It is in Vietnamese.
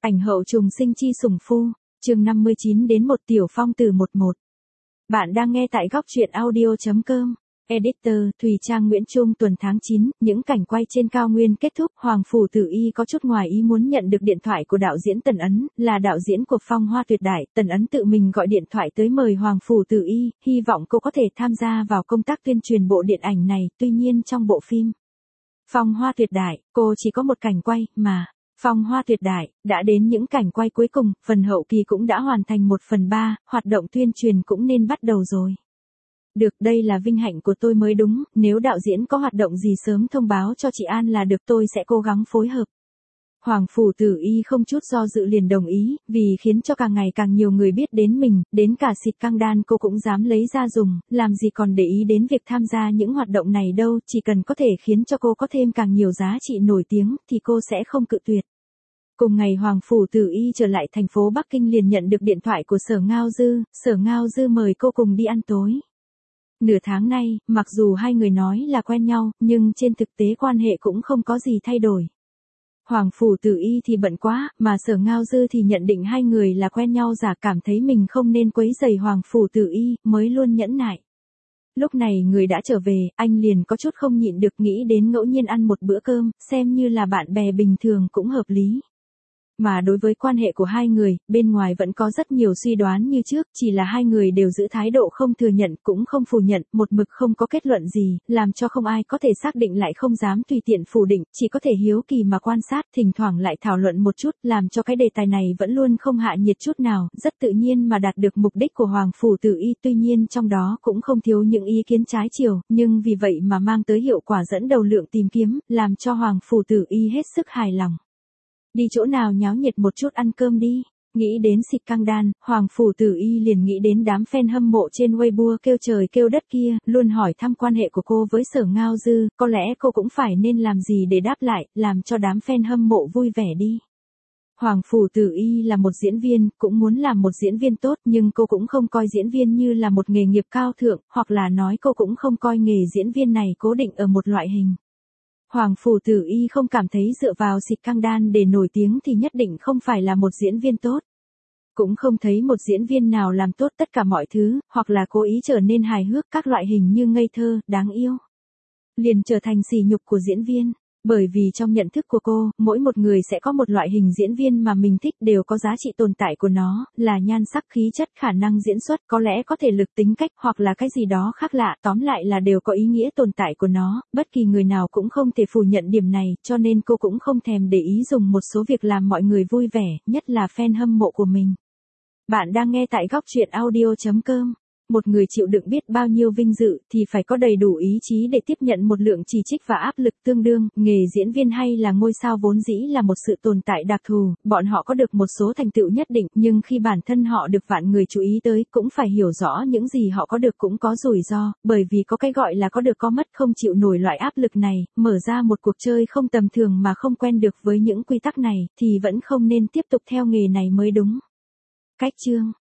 Ảnh hậu trùng sinh chi sủng phu, chương 59 đến một tiểu phong từ 11. Bạn đang nghe tại góc truyện audio.com. Editor, Thùy Trang Nguyễn Trung. Tuần tháng 9, những cảnh quay trên cao nguyên kết thúc. Hoàng Phủ Tử Y có chút ngoài ý muốn nhận được điện thoại của đạo diễn Tần Ấn, là đạo diễn của Phong Hoa Tuyệt Đại. Tần Ấn tự mình gọi điện thoại tới mời Hoàng Phủ Tử Y, hy vọng cô có thể tham gia vào công tác tuyên truyền bộ điện ảnh này. Tuy nhiên trong bộ phim Phong Hoa Tuyệt Đại, cô chỉ có một cảnh quay, mà Phong Hoa Tuyệt Đại đã đến những cảnh quay cuối cùng, phần hậu kỳ cũng đã hoàn thành 1/3, hoạt động tuyên truyền cũng nên bắt đầu rồi. Được, đây là vinh hạnh của tôi mới đúng, nếu đạo diễn có hoạt động gì sớm thông báo cho chị An là được, tôi sẽ cố gắng phối hợp. Hoàng Phủ Tử Y không chút do dự liền đồng ý, vì khiến cho càng ngày càng nhiều người biết đến mình, đến cả xịt căng đan cô cũng dám lấy ra dùng, làm gì còn để ý đến việc tham gia những hoạt động này đâu, chỉ cần có thể khiến cho cô có thêm càng nhiều giá trị nổi tiếng, thì cô sẽ không cự tuyệt. Cùng ngày Hoàng Phủ Tử Y trở lại thành phố Bắc Kinh liền nhận được điện thoại của Sở Ngao Dư mời cô cùng đi ăn tối. Nửa tháng nay, mặc dù hai người nói là quen nhau, nhưng trên thực tế quan hệ cũng không có gì thay đổi. Hoàng Phủ Tử Y thì bận quá, mà Sở Ngao Dư thì nhận định hai người là quen nhau giả, cảm thấy mình không nên quấy rầy Hoàng Phủ Tử Y, mới luôn nhẫn nại. Lúc này người đã trở về, anh liền có chút không nhịn được, nghĩ đến ngẫu nhiên ăn một bữa cơm, xem như là bạn bè bình thường cũng hợp lý. Mà đối với quan hệ của hai người, bên ngoài vẫn có rất nhiều suy đoán như trước, chỉ là hai người đều giữ thái độ không thừa nhận cũng không phủ nhận, một mực không có kết luận gì, làm cho không ai có thể xác định lại không dám tùy tiện phủ định, chỉ có thể hiếu kỳ mà quan sát, thỉnh thoảng lại thảo luận một chút, làm cho cái đề tài này vẫn luôn không hạ nhiệt chút nào, rất tự nhiên mà đạt được mục đích của Hoàng Phủ Tử Y. Tuy nhiên trong đó cũng không thiếu những ý kiến trái chiều, nhưng vì vậy mà mang tới hiệu quả dẫn đầu lượng tìm kiếm, làm cho Hoàng Phủ Tử Y hết sức hài lòng. Đi chỗ nào nháo nhiệt một chút, ăn cơm đi. Nghĩ đến xịt căng đan, Hoàng Phủ Tử Y liền nghĩ đến đám fan hâm mộ trên Weibo kêu trời kêu đất kia, luôn hỏi thăm quan hệ của cô với Sở Ngao Dư, có lẽ cô cũng phải nên làm gì để đáp lại, làm cho đám fan hâm mộ vui vẻ đi. Hoàng Phủ Tử Y là một diễn viên, cũng muốn làm một diễn viên tốt, nhưng cô cũng không coi diễn viên như là một nghề nghiệp cao thượng, hoặc là nói cô cũng không coi nghề diễn viên này cố định ở một loại hình. Hoàng Phủ Tử Y không cảm thấy dựa vào xịt căng đan để nổi tiếng thì nhất định không phải là một diễn viên tốt. Cũng không thấy một diễn viên nào làm tốt tất cả mọi thứ, hoặc là cố ý trở nên hài hước, các loại hình như ngây thơ, đáng yêu, liền trở thành sỉ nhục của diễn viên. Bởi vì trong nhận thức của cô, mỗi một người sẽ có một loại hình diễn viên mà mình thích, đều có giá trị tồn tại của nó, là nhan sắc, khí chất, khả năng diễn xuất, có lẽ có thể lực, tính cách, hoặc là cái gì đó khác lạ, tóm lại là đều có ý nghĩa tồn tại của nó, bất kỳ người nào cũng không thể phủ nhận điểm này, cho nên cô cũng không thèm để ý dùng một số việc làm mọi người vui vẻ, nhất là fan hâm mộ của mình. Bạn đang nghe tại góc truyện audio.com. Một người chịu đựng biết bao nhiêu vinh dự thì phải có đầy đủ ý chí để tiếp nhận một lượng chỉ trích và áp lực tương đương. Nghề diễn viên hay là ngôi sao vốn dĩ là một sự tồn tại đặc thù, bọn họ có được một số thành tựu nhất định, nhưng khi bản thân họ được vạn người chú ý tới, cũng phải hiểu rõ những gì họ có được cũng có rủi ro, bởi vì có cái gọi là có được có mất, không chịu nổi loại áp lực này, mở ra một cuộc chơi không tầm thường mà không quen được với những quy tắc này, thì vẫn không nên tiếp tục theo nghề này mới đúng. Cách chương